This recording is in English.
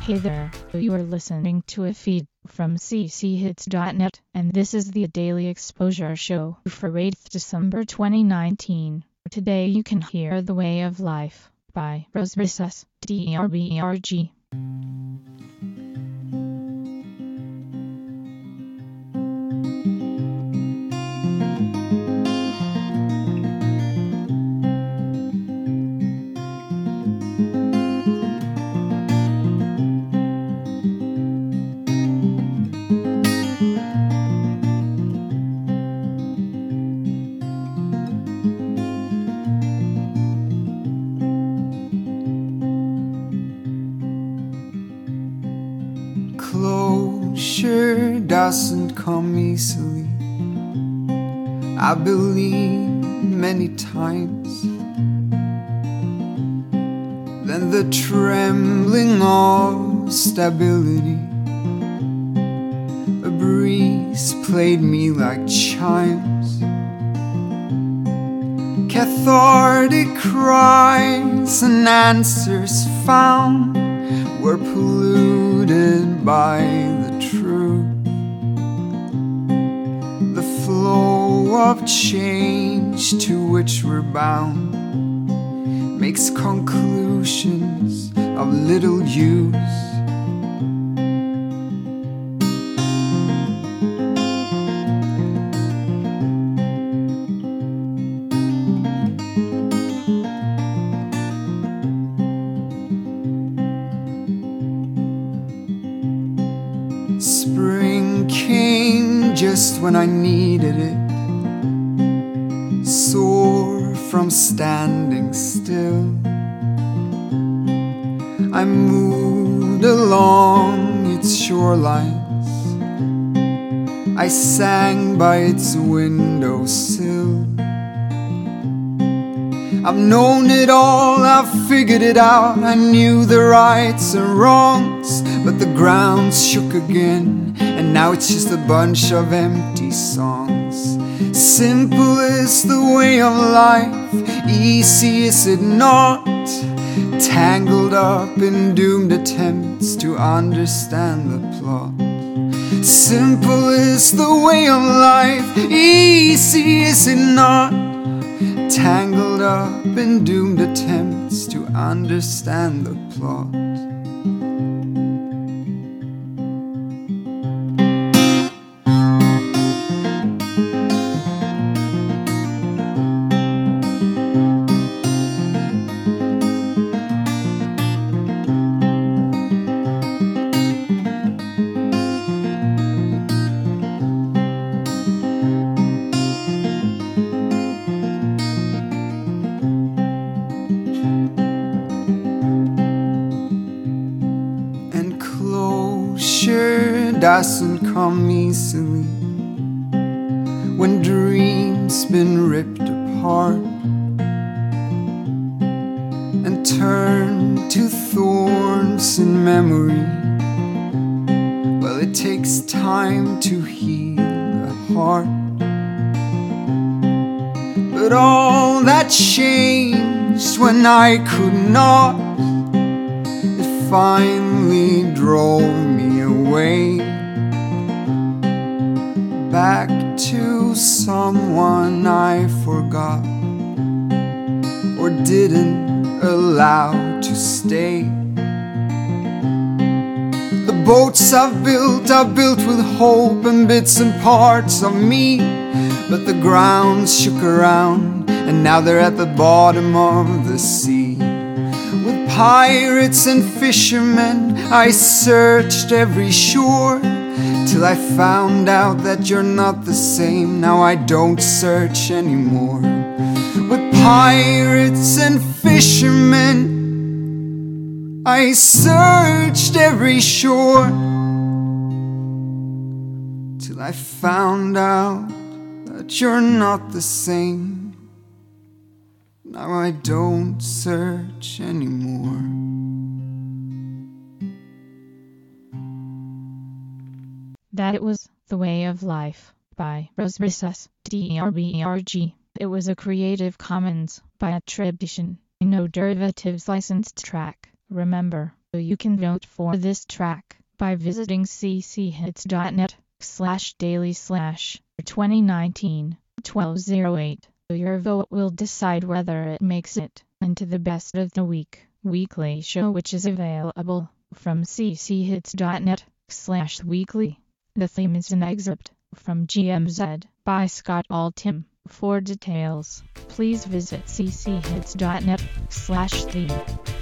Hey there, you are listening to a feed from cchits.net, and this is the Daily Exposure Show for 8th December 2019. Today you can hear The Way of Life by Rose Recess, DRBRG. Closure doesn't come easily. I believe many times. Then the trembling of stability. A breeze played me like chimes. Cathartic cries and answers found were polluted by the truth. The flow of change to which we're bound makes conclusions of little use. Spring came just when I needed it, sore from standing still. I moved along its shorelines, I sang by its windowsill. I've known it all, I've figured it out. I knew the rights and wrongs, but the ground shook again, and now it's just a bunch of empty songs. Simple is the way of life, easy is it not? Tangled up in doomed attempts to understand the plot. Simple is the way of life, easy is it not? Tangled up in doomed attempts to understand the plot. Closure doesn't come easily when dreams been ripped apart and turned to thorns in memory. Well, it takes time to heal the heart, but all that changed when I could not. It finally drove me away, back to someone I forgot or didn't allow to stay. The boats I've built with hope and bits and parts of me, but the ground shook around and now they're at the bottom of the sea. With pirates and fishermen I searched every shore, till I found out that you're not the same. Now I don't search anymore. With pirates and fishermen I searched every shore, till I found out that you're not the same. Now I don't search anymore. That was The Way of Life by Rose Recess, DRBRG. It was a Creative Commons by attribution, no derivatives licensed track. Remember, You can vote for this track by visiting cchits.net/daily/2019-1208. Your vote will decide whether it makes it into the Best of the Week weekly show, which is available from cchits.net/weekly. The theme is an excerpt from GMZ by Scott Altham. For details, please visit cchits.net/theme.